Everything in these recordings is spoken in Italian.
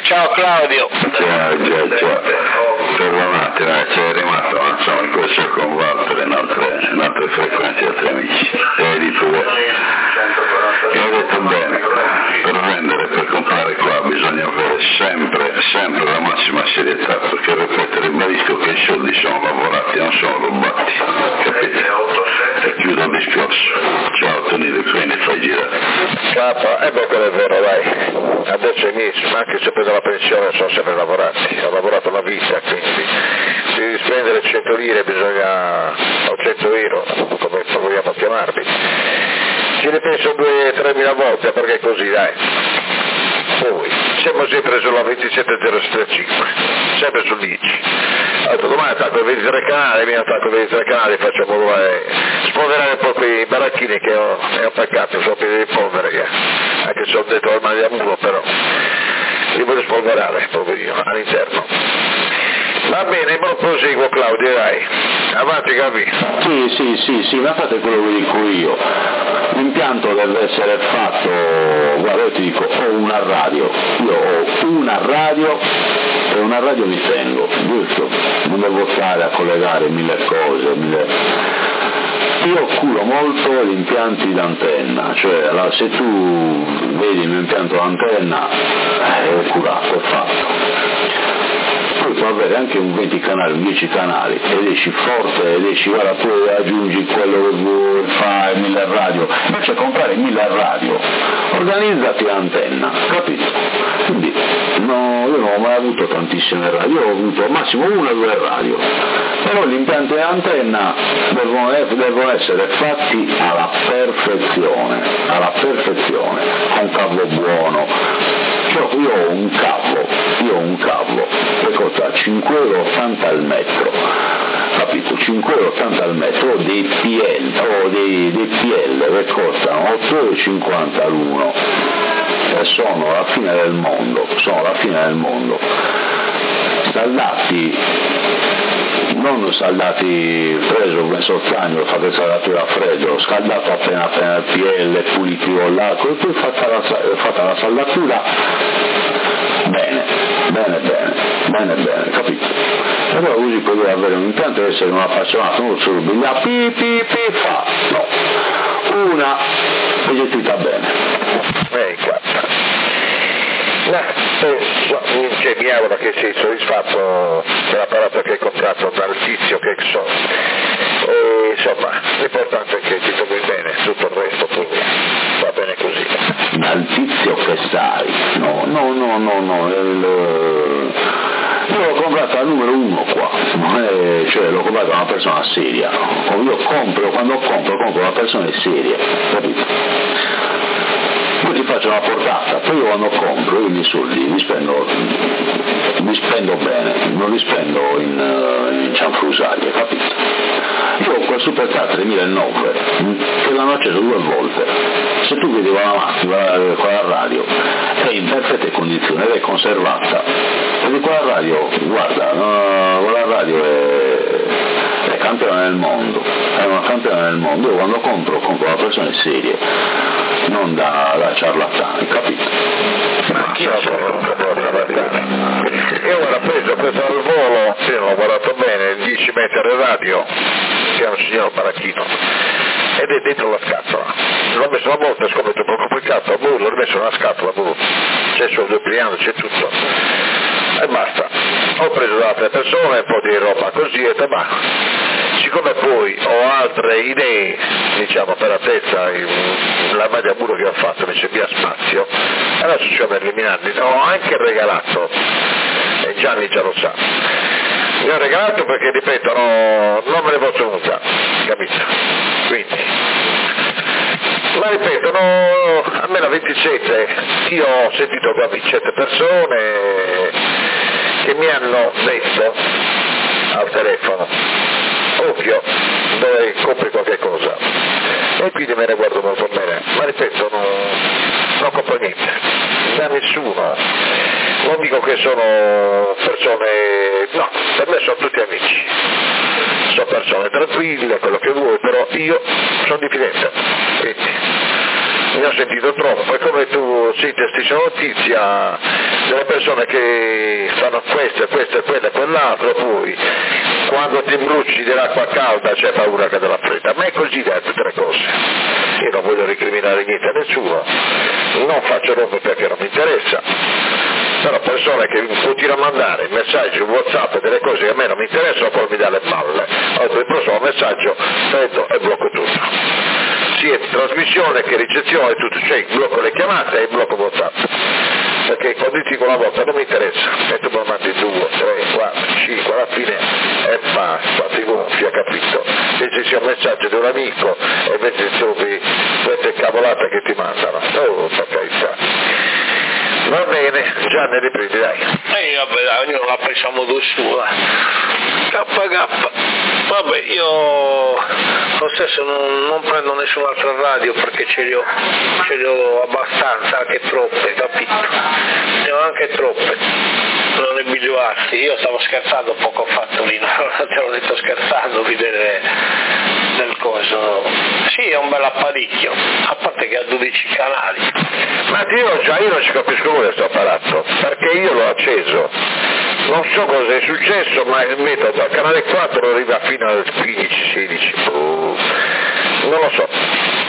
Ciao Claudio. Ciao. Per un attimo, sei rimasto, insomma, in questo con Walter in altre frequenze, altri amici. E hai detto bene, per comprare qua bisogna avere sempre la massima serietà, perché ripeto, ribadisco che i soldi sono lavorati, non sono rubati, capito? E chiudo il discorso. Ciao Tonino, quindi fai girare. Capo, quello è vero, dai. Adesso inizio, anche se prendo la pensione sono sempre lavorati, ho lavorato una vita, quindi se devi spendere 100 lire bisogna, o 100 euro, come vogliamo chiamarli. Ci ripenso 2-3 mila volte perché è così, dai. Poi, siamo sempre sulla 27035, sempre sull'ICI. Ho detto domani attacco i 23 canali, mi attacco i 23 canali, facciamo spolverare un po' quei baracchini che è un peccato, sono pieni di polvere, anche se ho detto al male a muro, però li voglio spolverare, poverino, all'interno. Va bene, ma proseguo Claudio, dai. Avanti Gabi. Sì, ma fate quello che dico io. L'impianto deve essere fatto, guarda io ti dico, ho una radio e una radio mi tengo, giusto? Non devo stare a collegare mille cose, Io curo molto gli impianti d'antenna, cioè se tu vedi il mio impianto d'antenna è curato, è fatto. Poi può avere anche un 20 canali, un 10 canali, ed esci forte, ed esci, guarda, tu aggiungi quello che vuoi, fai 1000 radio, invece comprare 1000 radio, organizzati l'antenna, capito? Quindi io non ho mai avuto tantissime radio, io ho avuto al massimo 1 o 2 radio, però gli impianti d'antenna devono essere fatti alla perfezione, con cavo buono. Io ho un cavo che costa 5,80 € al metro, capito? 5,80 € al metro, o dei PL che costano 8,50 € l'uno, e sono la fine del mondo, saldati, preso, messo il cagno, fate saldatura a freddo, scaldato appena il PL, pulito l'acqua, e poi fatta la saldatura bene, capito? E allora così puoi avere un impianto e essere un appassionato, non solo bigliare, fa, no, una è gestita bene. Mi auguro che sei soddisfatto dell'apparato che hai comprato dal tizio che so. Insomma, l'importante è che ti trovi bene, tutto il resto poi va bene così. Dal tizio che sai, no, io l'ho comprato al numero 1 qua, cioè l'ho comprato a una persona seria, quando compro una persona seria, capito? Poi ti faccio una portata, poi io quando compro i miei soldi li spendo bene, non li spendo in cianfrusaglie, capito? Io ho quel Supercar 3009 che l'hanno acceso 2 volte, se tu vedi la macchina, quella radio è in perfette condizioni ed è conservata, e di quella radio, guarda, quella radio è campione del mondo, è una campione del mondo. Io quando compro da persone serie, non da ciarlatani, capito? Ma chi lo io ora preso questo al volo, sì, l'ho guardato bene, il 10 metri radio, che è un signor baracchino, ed è dentro la scatola. L'ho messo una volta, siccome è un po' complicato, l'ho rimesso nella scatola, c'è solo 2 piani, c'è tutto. E basta. Ho preso da altre persone un po' di roba così e siccome poi ho altre idee, diciamo, per altezza, la maglia muro che ho fatto mi c'è via spazio, adesso ci ho eliminati, ho anche regalato, e Gianni già lo sa, mi ho regalato perché, ripeto, non me ne posso usare, capito? Quindi, ma ripeto, a me la 27, io ho sentito qua certe persone che mi hanno detto al telefono, occhio, dove compri qualche cosa, e quindi me ne guardo molto bene, ma ripeto, non compro niente, da nessuno, non dico che sono persone, no, per me sono tutti amici, sono persone tranquille, quello che vuoi, però io sono diffidente, quindi ne ho sentito troppo, è come tu senti la stessa notizia delle persone che fanno questo e questo e quello e quell'altro, poi quando ti bruci dell'acqua calda c'è paura che te la fredda, ma è così da tutte le cose. Io non voglio recriminare niente a nessuno, non faccio nome perché non mi interessa, però persone che continuano a mandare messaggi WhatsApp e delle cose che a me non mi interessano poi mi dà le palle, allora il prossimo messaggio prendo e blocco tutto, sia trasmissione che ricezione, tutto, cioè blocco le chiamate e blocco WhatsApp, perché quando dico una volta non mi interessa, e tu mi mandi 2, 3, 4, 5, alla fine e basta, ti gonfia, capito? Se ci sia un messaggio di un amico e invece trovi queste cavolate che ti mandano, oh, per carità. Va bene, Gianni, riprendi, dai. Vabbè, dai, ognuno la pensa a modo suo. KK. Vabbè, io lo stesso non prendo nessun'altra radio perché ce li ho abbastanza, anche troppe, capito? Ne ho anche troppe, non abituarsi. Io stavo scherzando poco fa, Torino, te l'ho detto scherzando, vedere del coso. Sì, è un bel apparecchio, a parte che ha 12 canali. Ma io non ci capisco nulla questo apparato, perché io l'ho acceso, non so cosa è successo, ma il metodo dal canale 4 arriva fino al 15-16, non lo so,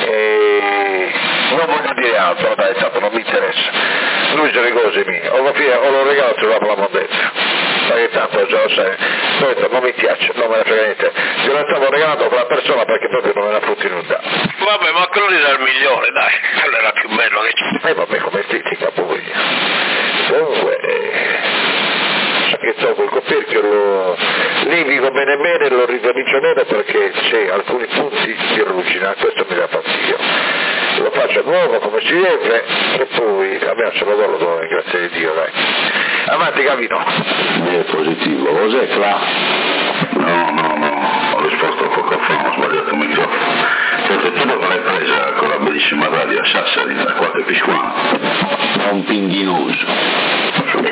non voglio dire altro, dai, tanto non mi interessa, lui se le cose mie, o lo regalo troviamo la mondezza, perché tanto già lo sai, non mi piace, non me ne frega niente, io lo stavo regalando a quella persona perché proprio non me ne fotti nulla. Vabbè, ma quello era il migliore, dai, quello era più bello che c'è. Vabbè, come estetica poi. Comunque, che tolgo il coperchio, lo livigo bene bene, lo ricomincio bene perché c'è alcuni punti di ruggine, questo mi dà fastidio. Lo faccio nuovo come si deve e poi abbiamo ce lo do, grazie a Dio, dai. Avanti Gavino. È positivo, cos'è Cla? No, ho risposto poco fa, ho sbagliato il microfono. Perché tu l'avrai presa con la bellissima radio a Sassari, da qualche pisquano. È un pinghinoso.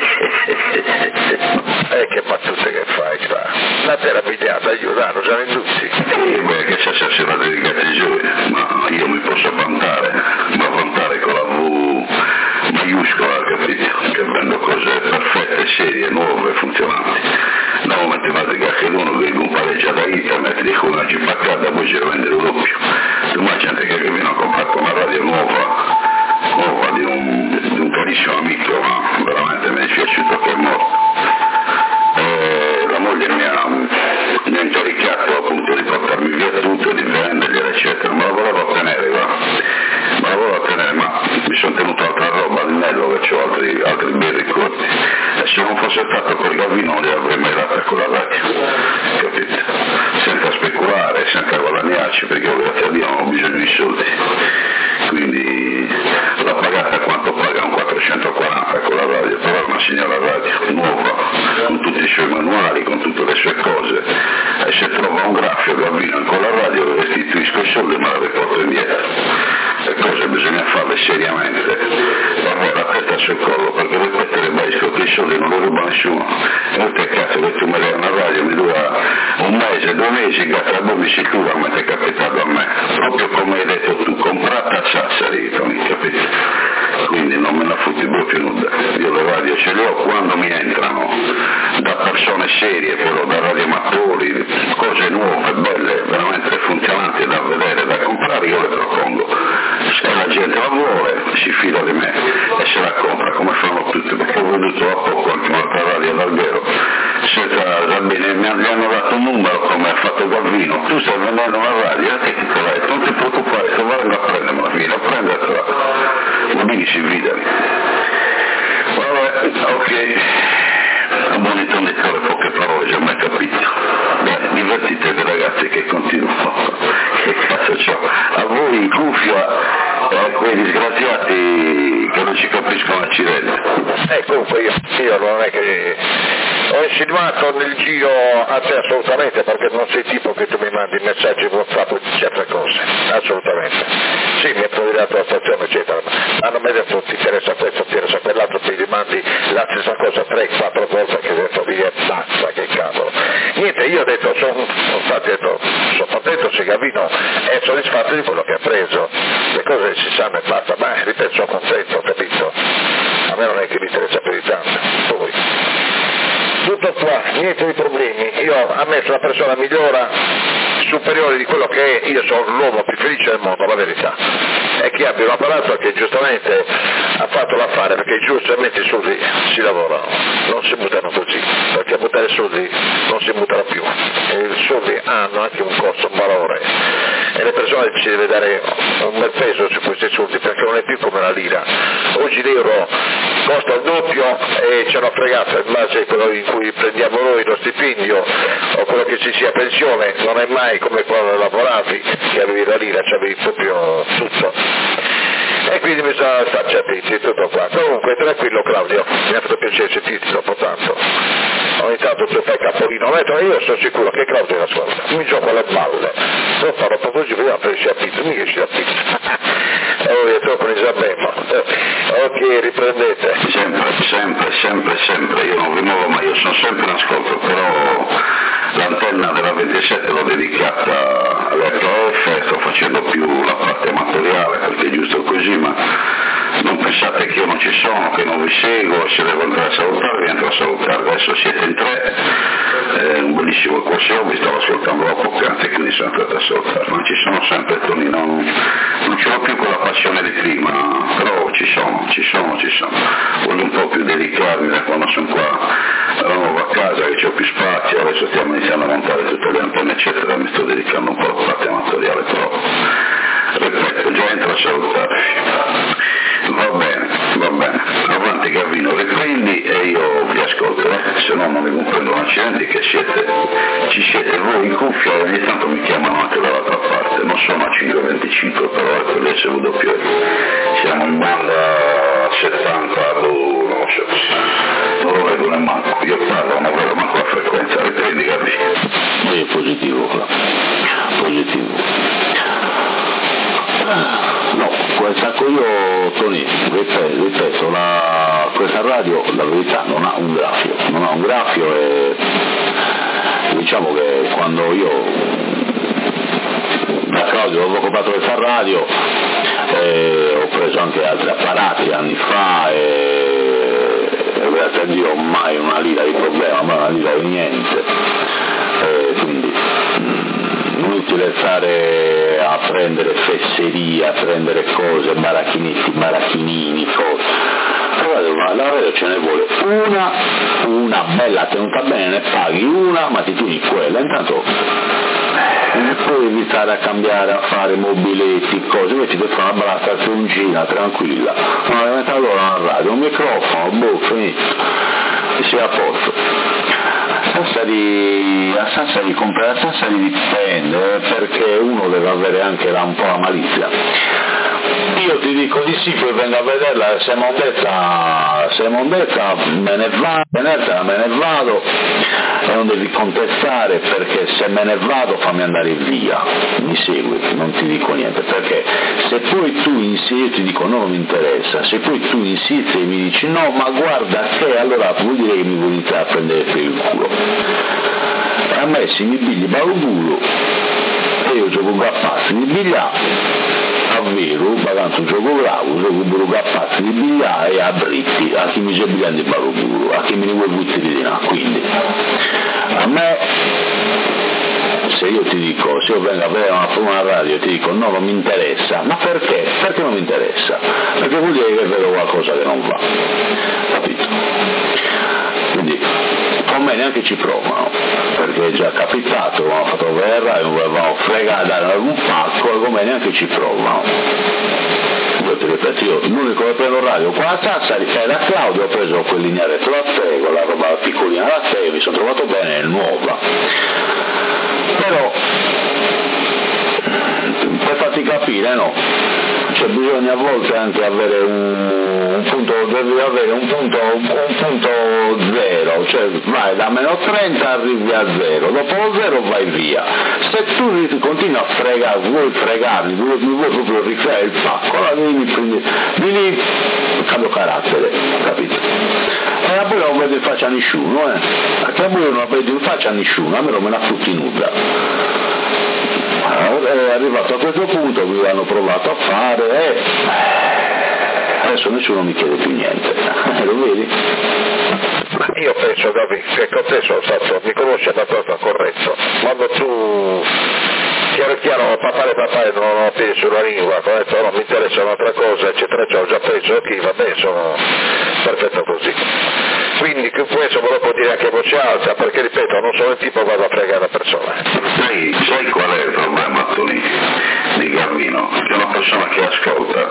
Che battute che fai qua? La terra pigliata, aiutano, già in tutti. Beh, che Sassari era dedicata ai giovani, ma io mi posso vantare con la V maiuscola, capito? Che vendo cose perfette, serie, nuove, funzionanti. Da matematica che l'uno vede un pareggio da internet, dico una cipaccata, poi ci rivende il doppio. Domani gente che viene a comprare una radio nuova di un carissimo amico, ma veramente mi è piaciuto che è morto. La moglie mi ha intoricchiato appunto di portarmi via tutto, di vendergliela eccetera, me la volevo ottenere, ma mi sono tenuto altra roba al nello, che ho altri bei ricordi, e se non fosse stato per Gavino non li avrei mai data con la radio, capito? Senza speculare, senza guadagnarci, perché grazie a Dio non ho bisogno di soldi, quindi l'ha pagata quanto paga un 440 con la radio, però è una signora radio nuova, con tutti i suoi manuali, con tutte le sue cose, e se trova un graffio Gavino con la radio restituisco i soldi ma la riporto indietro. Le cose bisogna farle seriamente, avere la testa sul collo, perché ripetere Baisco che i soldi non li ruba nessuno, e che cazzo che tu mi dai una radio mi dura un mese, 2 mesi, cazzo la bomba sicura mi è capitato a me, proprio come hai detto tu, comprata a Sassari, capito? Quindi non me la fotti proprio nulla, io le radio ce le ho quando mi entrano, da persone serie, però da radioamatori, cose nuove, belle, veramente funzionanti da vedere, da comprare, io le propongo. Se la gente la vuole si fida di me e se la compra come fanno tutti, perché ho veduto a poco anche un'altra radio d'Alghero senza bene, gli hanno dato un numero come ha fatto Gavino, tu stai vendendo una radio e ti lei, non ti preoccupare, se vengo a prenderla fino, prendetela, va bene, si fidano. Vabbè, ok, un buon intenditore, poche parole, già mai capito. Beh, divertitevi ragazzi che continuano, che cazzo c'ho, a voi in cuffia e a quei disgraziati che non ci capiscono a Cirella. Comunque io non è che ho insinuato nel giro a te assolutamente, perché non sei il tipo che tu mi mandi messaggi WhatsApp di certe cose, assolutamente. sì, mi ha provveduto la stazione eccetera, ma non mi ha detto ti interessa questo, ti interessa quell'altro, ti rimandi la stessa cosa 3-4 volte, che ho detto via, basta, che cavolo. Niente, io ho detto, sono contento se Gavino è soddisfatto di quello che ha preso, le cose si sanno e basta, ma ripeto, sono contento, capito? A me non è che mi interessa più di tanto, poi tutto qua, niente di problemi, a me sono la persona migliore, superiore di quello che è, io sono l'uomo più felice del mondo, la verità, è che abbia un apparato che giustamente ha fatto l'affare, perché giustamente i soldi si lavorano, non si buttano così, perché a buttare soldi non si buttano più, e i soldi hanno anche un costo, un valore, e le persone ci deve dare un bel peso su questi soldi, perché non è più come la lira, oggi l'euro costa il doppio e ce l'ho fregato in base a quello in cui prendiamo noi lo stipendio o quello che ci sia pensione, non è mai come quando lavoravi che avevi la lira, c'avevi proprio tutto, e quindi bisogna starci attenti, tutto qua. Comunque tranquillo Claudio, mi ha fatto piacere sentirti dopo tanto, ogni tanto tu fai capolino, io sono sicuro che Claudio ascolta, mi gioco alle balle, non farò proprio così, vediamo per riuscire a pizza, mica riuscire a pizza. E ho detto con Isabella, ok, riprendete. Sempre, io non vi muovo mai, io sono sempre in ascolto, però l'antenna della 27 l'ho dedicata all'RF, sto facendo più la parte amatoriale perché è giusto così, ma non pensate che io non ci sono, che non vi seguo, se devo entrare a salutarvi entro a salutarvi, adesso siete in 3, un bellissimo corso, vi stavo ascoltando da poc'anzi, quindi sono entrato a salutarvi, ma ci sono sempre, Tony, non ce l'ho più quella passione di prima, però ci sono, voglio un po' più dedicarmi da quando sono qua alla nuova casa, che c'ho più spazio, adesso stiamo iniziando a montare tutte le antenne eccetera, mi sto dedicando un po' alla parte amatoriale, però ripeto, già entro a salutarvi. Va bene, avanti Gavino, riprendi e io vi ascolto, se no non mi comprendo un accidente che ci siete voi in cuffia e ogni tanto mi chiamano anche dall'altra parte, non sono a 525 però è quello SW, siamo in banda a 70, non lo so, non lo vedo ne manco, io parlo, non vedo manco la frequenza, riprendi Gavino. È positivo. No, io Tony, ripeto, questa radio la verità non ha un graffio e diciamo che quando io da Claudio avevo comprato questa radio ho preso anche altri apparati anni fa e grazie a Dio mai una lira di problema, mai una lira di niente, quindi non utilizzare a prendere fesserie, a prendere cose, baracchinini, cose. Però la radio ce ne vuole una bella tenuta bene, ne paghi una, ma ti tieni quella, intanto puoi iniziare a cambiare, a fare mobiletti, cose, invece ti fa una bella cartoncina, tranquilla, allora una radio, un microfono, finito, e sei a posto. A senza di comprare, a senza di dipende, perché uno deve avere anche un po' la malizia. Io ti dico di sì, poi vengo a vederla, se mondezza me ne vado e non devi contestare, perché se me ne vado fammi andare via, mi segui, non ti dico niente, perché se poi tu insisti, io ti dico no, non mi interessa, se poi tu insisti e mi dici no, ma guarda che, allora vuol dire che mi vuoi iniziare a prendere per il culo. E a me se mi pigli barubulo e io gioco gappazzi di bigliare, davvero, pagando un gioco bravo, gioco un gappazzi di bigliare e a britti, a chi mi c'è bigliando di barubulo, a chi mi ne vuoi butti di là, quindi a me, se io ti dico, se io vengo a vedere una radio e ti dico no, non mi interessa, ma perché? Perché non mi interessa? Perché vuol dire che vedo qualcosa che non va, capito? Quindi con me neanche ci provano, perché è già capitato, avevamo fatto vedere, avevamo fregato, dare un pacco e con me neanche ci provano. Io ti ripeto, io l'unico che prendo radio qua a Sassari è da Claudio, ho preso quel linearetto da Tego, la roba piccolina da Tego, mi sono trovato bene, è nuova. Però per farti capire, no? Cioè bisogna a volte anche avere un punto devi avere un punto zero, cioè vai da meno 30 arrivi a zero, dopo lo zero vai via. Se tu continui a fregare, vuoi fregarli, vuoi proprio rifare il pacco, allora devi cambio carattere, capito? E poi non vedo in faccia a nessuno, perché voi non vedo in faccia a nessuno, a me non me la tutti nuda. È arrivato a questo punto, mi hanno provato a fare adesso nessuno mi chiede più niente, lo vedi? Io penso, Gavi, che con te sono stato, mi conosci abbastanza corretto, quando tu chiaro papà non ho piedi sulla lingua, ho detto no, mi interessa un'altra cosa, eccetera, ho già preso chi, va bene, sono perfetto così. Quindi questo ve lo può dire anche a voce alta, perché ripeto, non sono il tipo che vado a fregare la persona. Sai qual è il problema, Tony, di Gavino? Che è una persona che ascolta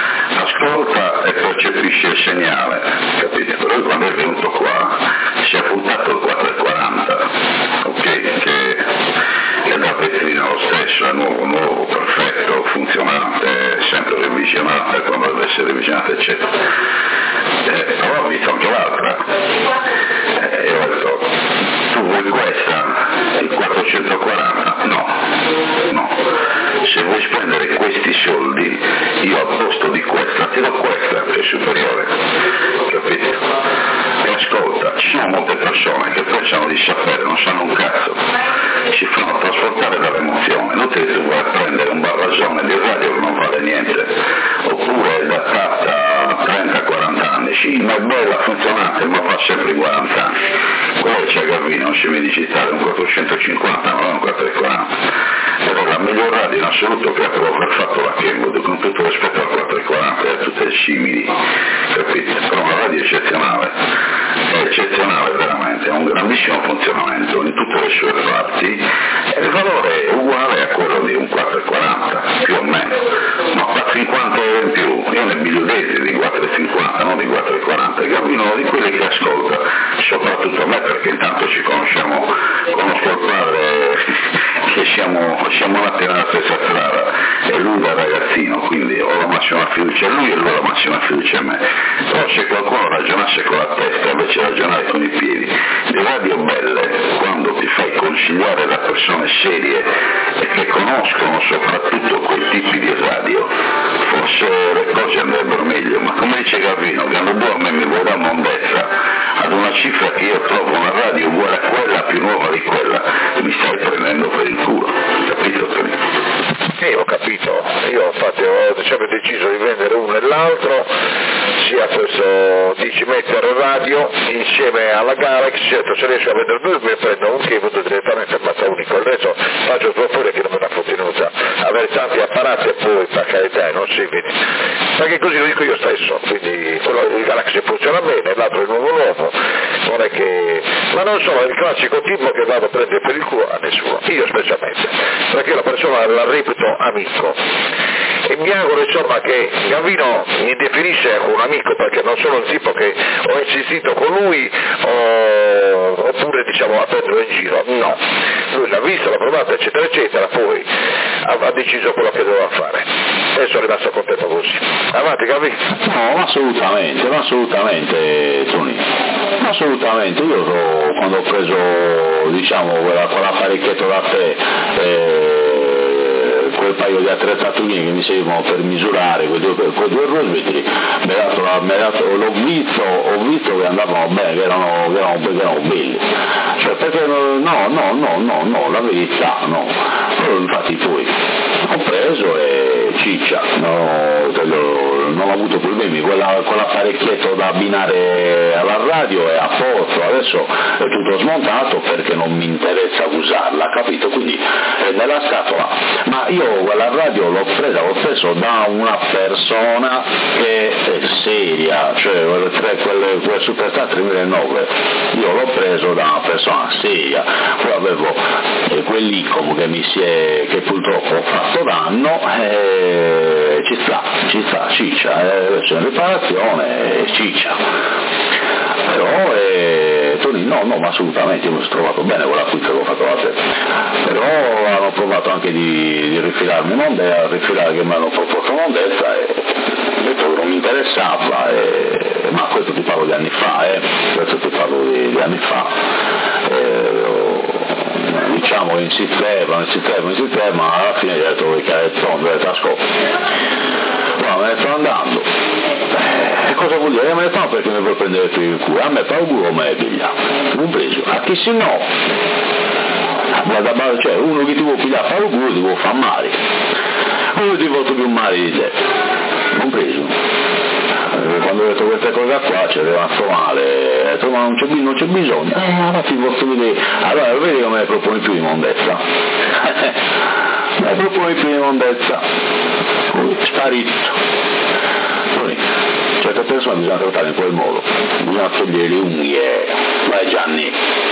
e percepisce il segnale, capite? Però quando è venuto qua si è puntato il 440, ok? Che è da vetrina lo stesso, è nuovo, perfetto, funzionante, sempre revisionata quando deve essere revisionata, eccetera. Però ho visto anche l'altra, e ho detto, tu vuoi questa, il 440? No, se vuoi spendere questi soldi, io al posto di questa ti do questa, che è superiore, capito? E ascolta, ci sono molte persone che pensano di sapere, non sanno un cazzo, si fanno trasportare dall'emozione, non ti vuoi prendere un barrasone di radio che non vale niente, oppure è datata 30-40 anni, sì, ma è bella, funzionante, ma fa sempre 40 anni, quello che c'è Gavino, non si mi dice stare un 450, ma non un 440, però la miglior radio in assoluto che ha proprio fatto la Kenwood, con tutto rispetto al 440 e a tutte le simili, capito? Però una radio eccezionale, è eccezionale veramente, ha un grandissimo funzionamento in tutte le sue parti e il valore è uguale a quello di un 440, più o meno, ma 450 euro in più, io ne bigliudete di 450, non di 440, e Gavino di quelli che ascolta, soprattutto a me perché intanto ci conosciamo, conosco il padre che siamo nati nella stessa strada e lui da ragazzino, quindi ho la massima fiducia a lui e lui ha la massima fiducia a me, però se qualcuno ragionasse con la testa invece di ragionare con i piedi, le radio belle, quando ti fai consigliare da persone serie e che conoscono soprattutto quei tipi di radio, forse le cose andrebbero meglio, ma come dice Gavino, che a me mi vuoi dare un'ondezza ad una cifra che io trovo una radio uguale a quella, più nuova di quella, mi stai prendendo per il culo, capito Tony? Ho capito, io infatti ho sempre deciso di vendere uno e l'altro, sia questo 10 metri radio insieme alla Galaxy, certo se riesco a vendere due mi prendo un che vado direttamente a mazza unico, il resto faccio fuori che non me l'ha contenuta, avere tanti apparati e poi per carità non si vede, perché così lo dico io stesso, quindi quello il Galaxy funziona bene, l'altro è il nuovo, non è che, ma non sono il classico tipo che vado a prendere per il culo a nessuno, io specialmente, perché la persona la reputo amico e mi auguro insomma che Gavino mi definisce un amico, perché non sono il tipo che ho insistito con lui oppure diciamo a prenderlo in giro, no, lui l'ha visto, l'ha provato eccetera eccetera, poi ha deciso quello che doveva fare e sono rimasto contento così. Avanti Gavino. No, assolutamente Tony, assolutamente, io quando ho preso diciamo quell'apparecchietto da te, quel paio di attrezzature che mi servivano per misurare quei due rosmetri, l'ho visto che andavano bene, che erano belli, cioè perché no, la verità no, però infatti poi ho preso e ciccia, non ho avuto problemi, quell'apparecchietto da abbinare alla radio è a posto, adesso è tutto smontato perché non mi interessa usarla, capito? Quindi è nella scatola, ma io quella radio l'ho preso da una persona che è seria, cioè quelle Superstar 3009, io l'ho preso da una persona seria, poi avevo quell'ICOM che purtroppo ho fatto danno, ci sta, ciccia, adesso in riparazione, ciccia, però Tony, no, ma assolutamente, io mi sono trovato bene con l'acquisto che ho fatto da te, però hanno provato anche di rifilarmi che mi hanno proposto un'ondezza e ho detto che non mi interessava, ma ti parlo di anni fa, diciamo insisteva, ma alla fine gli ho detto che il fondo del tasco, no, me ne sto andando. E cosa vuol dire? Me ne sto perché mi vuoi prendere per il culo, a me fa auguro me piglia, non preso, a chi se no? Cioè uno che ti vuole pigliare fa auguro ti vuole far male, uno ti vuole più male di te, non preso. Quando ho detto questa cosa qua ci è rimasto male, ho detto ma non c'è bisogno, allora ti posso vedere, allora vedi come me proponi più immondezza, me proponi più immondezza, sparito. Poi certe persone bisogna trattare in quel modo, bisogna togliere le unghie, vai Gianni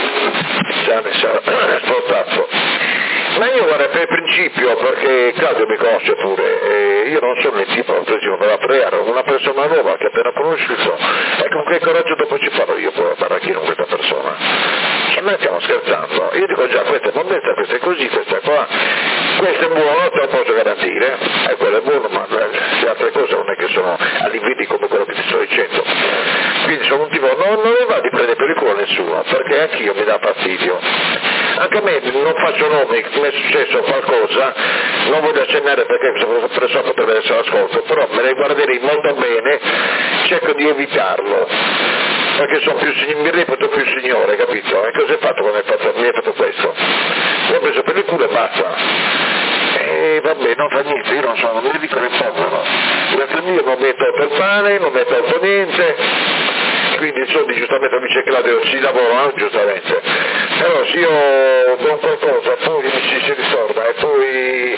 spostato. Ma io guarda, per principio, perché Claudio mi conosce pure, io non sono il tipo per la pregare, una persona nuova che appena conosciuto, e con che coraggio dopo ci farò io poi a baracchino con questa persona? Cioè noi stiamo scherzando, io dico già questa è mondezza, questa è così, questa è qua, questo è buono, te lo posso garantire, e quello è buono, ma le altre cose non è che sono all'inviti come quello che ti sto dicendo. Quindi sono un tipo, non mi va di prendere per il culo nessuno, perché anch'io mi dà fastidio. Anche a me non faccio nomi, mi è successo qualcosa, non voglio accennare perché presso potrebbe essere l'ascolto, però me ne guarderei molto bene, cerco di evitarlo, perché mi reputo più signore, capito? E cosa hai fatto quando mi hai fatto questo? L'ho preso per il culo e basta. E vabbè, non fa niente, io non mi dico che povero. L'altro mio non mi è tolto il pane, non mi è tolto niente, quindi insomma giustamente amici Claudio ci lavora, giustamente. Però se io do qualcosa, poi mi si risorda e poi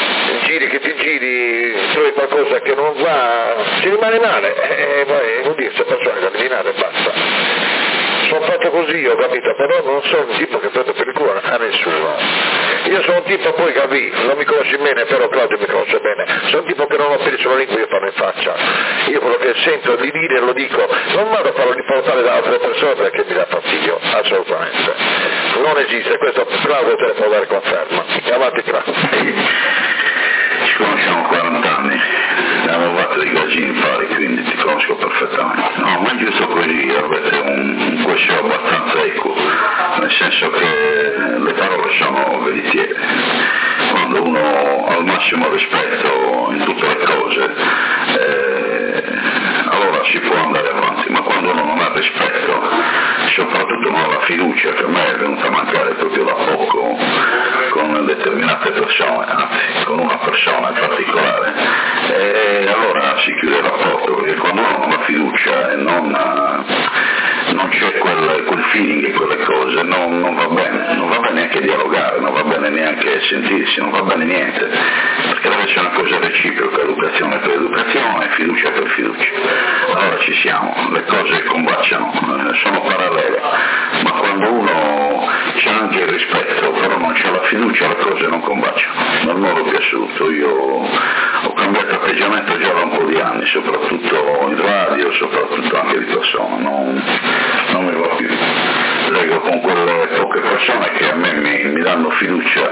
giri, trovi qualcosa che non va, ci rimane male, vuol dire se persone da eliminare e basta. Sono fatto così, ho capito, però non sono un tipo che prendo per il culo a nessuno. Io sono un tipo poi capì, non mi conosci bene, però Claudio mi conosce bene, sono un tipo che non ho perso la lingua, io parlo in faccia. Io quello che sento di dire lo dico, non vado a farlo riportare da altre persone perché mi dà fastidio, assolutamente. Non esiste, questo Claudio te ne può dare conferma. Avanti Claudio. Ci conosciamo 40 anni, abbiamo fatto dei casini pari, quindi ti conosco perfettamente. No, ma è giusto così, avete un questo abbastanza equo, nel senso che le parole sono veritiere. Quando uno ha il massimo rispetto in tutte le cose, allora si può andare avanti, ma quando uno non ha rispetto, soprattutto non ha la fiducia, che a me è venuta a mancare proprio da poco con determinate persone, anzi con una persona in particolare, e allora si chiude il rapporto, perché quando uno non ha fiducia e non c'è quel feeling, quelle cose, non va bene neanche dialogare, non va bene neanche sentirsi, non va bene niente, perché deve essere una cosa reciproca, educazione per educazione, fiducia per fiducia. Allora ci siamo, le cose combaciano, sono parallele, ma quando uno c'è anche il rispetto, però non c'è la fiducia, le cose non combaciano, nel modo più assoluto. Io ho cambiato atteggiamento già da un po' di anni, soprattutto in radio, soprattutto anche di persona, non mi va più. Leggo con quelle poche persone che a me mi danno fiducia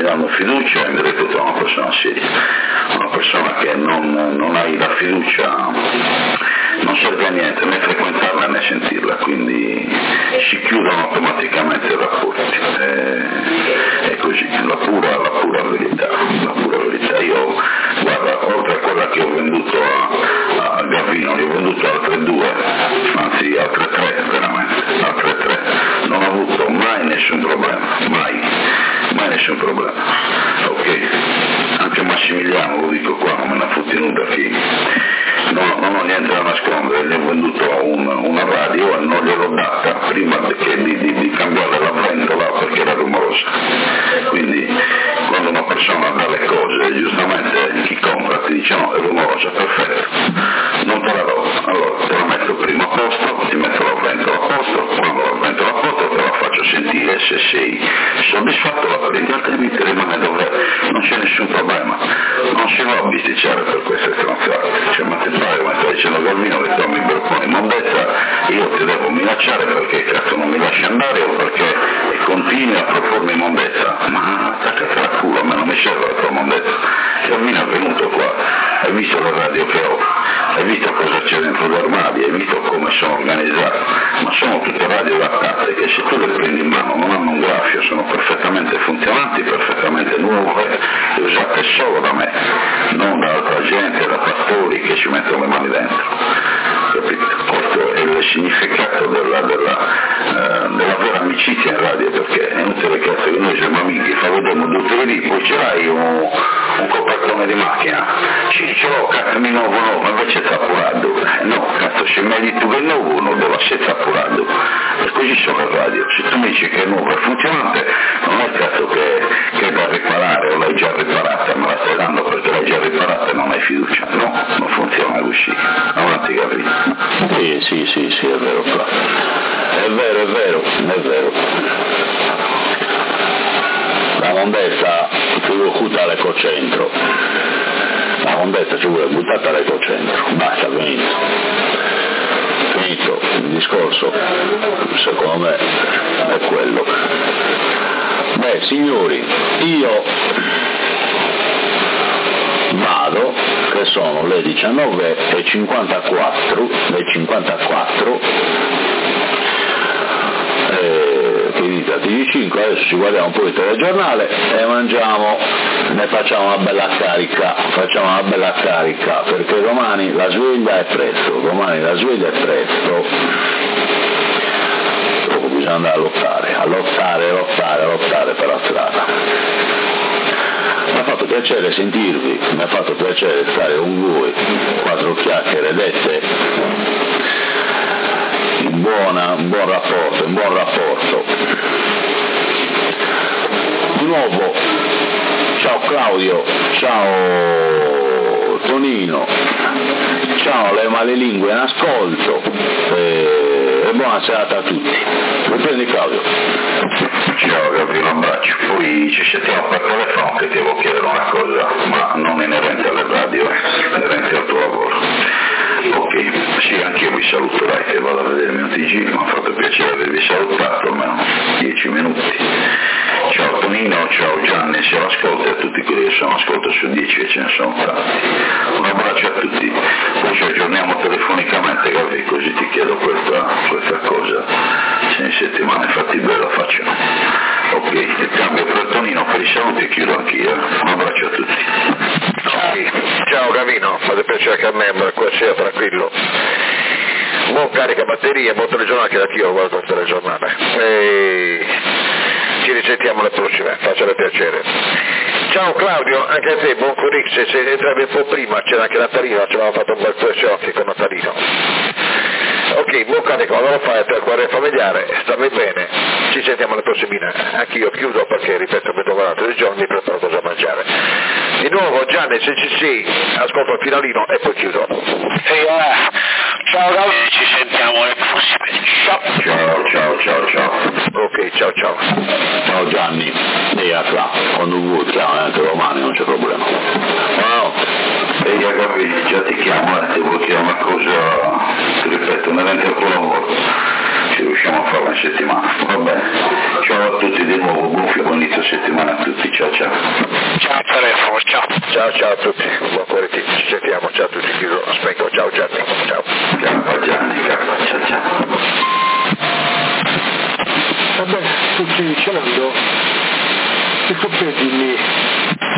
e mi reputano una persona seria. Una persona che non hai la fiducia non serve a niente né frequentarla né sentirla, quindi si chiudono automaticamente i rapporti. È così, la pura verità. Io, guarda, oltre a quella che ho venduto a Gavino, ne ho venduto altre 2, anzi altre 3 veramente, altre 3. Non ho avuto mai nessun problema, mai nessun problema. Ok, anche Massimiliano, lo dico qua, non me ne ha fotti nulla chi. Non ho niente da nascondere, gli ho venduto una radio e non gliel'ho data prima di cambiare la ventola perché era rumorosa. Quindi quando una persona dà le cose, giustamente chi compra ti dice no, è rumorosa, perfetto, non te la do, allora te la metto prima a posto, ti metto la ventola a posto, quando la ventola a posto te la faccio sentire, se sei soddisfatto la prendi, altrimenti rimane dove non c'è nessun problema, non si va a bisticciare per queste stronzate. Cioè, ma ti pare, come sta dicendo Galvino, che tu mi proponi mondezza, io ti devo minacciare perché cazzo non mi lasci andare o perché continui a propormi mondezza, ma attaccate a culo, a me non mi serve la tua mondezza, Carmine è venuto qua, hai visto la radio che ho, hai visto cosa c'è dentro l'armadio, hai visto come sono organizzato, ma sono tutte radio adattate che se tu le prendi in mano non hanno un graffio, sono perfettamente funzionanti, perfettamente nuove, e usate solo da me, non da altra gente, da pastori che ci mettono le mani dentro. Capito? Questo è il significato della vera amicizia in radio, perché è inutile che noi siamo amici, fa vedere 2 o 3 lì, poi ce l'hai un copertone di macchina, sì, ce l'ho, cazzo mi nuovo, ma invece è appurato, no, cazzo, se mi hai detto che è nuovo, non deve essere appurato, e così sono le radio, se tu mi dici che è nuovo e funzionante, non è cazzo che è da riparare o l'hai già riparata, me la stai dando perché l'hai già riparata e non hai fiducia, no, non funziona così, avanti capito. Sì, è vero qua. È vero. La mondezza ci vuole buttare l'ecocentro. La mondezza ci vuole buttare l'ecocentro. Basta, finito il discorso, secondo me è quello. Beh, signori, io vado, che sono le 19:54, che dite a TG5, adesso ci guardiamo un po' il telegiornale e mangiamo, ne facciamo una bella carica, perché domani la sveglia è presto, dopo bisogna andare a lottare per la strada. Mi ha fatto piacere sentirvi, mi ha fatto piacere stare con voi, 4 chiacchiere dette, un buon rapporto. Di nuovo, ciao Claudio, ciao Tonino, ciao le malelingue in ascolto e buona serata a tutti. Riprendi Claudio. Ciao Gabriele, un abbraccio, poi ci sentiamo per telefono che ti devo chiedere una cosa, ma non inerente alle radio, inerente al tuo lavoro. Ok, sì, anch'io vi saluto, dai, che vado a vedere il mio TG, mi ha fatto piacere avervi salutato, almeno 10 minuti. Ciao Tonino, ciao Gianni, se l'ascolta, a tutti quelli che sono ascolto su 10 che ce ne sono tanti. Un abbraccio a tutti, poi ci aggiorniamo telefonicamente, Gavi, così ti chiedo questa cosa, se in settimana fatti bella facciamo. Ok, il cambio per Tonino, per i saluti e chiudo anch'io, un abbraccio a tutti. Ciao Gavino, fate piacere che a me, qua sia tranquillo. Buon carica batteria, buon telegiornale, che anch'io guardo il telegiornale. E ci risentiamo le prossime, facciale piacere. Ciao Claudio, anche a te, buon Curix, se entravi un po' prima, c'era anche Natalino, ci avevamo fatto un bel occhi con Natalino. Ok, buon carico, allora fai per guardia familiare, stammi bene, ci sentiamo alle prossime. Anch'io chiudo perché, ripeto, mi trovo l'altro giorni, mi preparo cosa mangiare. Di nuovo Gianni, se ci sei, ascolto il finalino e poi chiudo. Ciao ragazzi, ci sentiamo alle prossime. Ciao. Ok, ciao. Ciao Gianni, qua, quando vuoi chiamo, anche domani non c'è problema. Ciao. Ehi Gabriele, già ti chiamo, ti vuoi chiedere una cosa, ti ripeto, inerente al tuo lavoro, ci riusciamo a farla in settimana, va bene. Ciao a tutti di nuovo, buon inizio settimana a tutti, ciao. Ciao telefono, ciao. Ciao a tutti, buon cuore, ci sentiamo, ciao a tutti, chiudo, spengo, ciao Gianni, ciao. Ciao Gianni, ciao. Vabbè, tu stai dicendo, che tu dimmi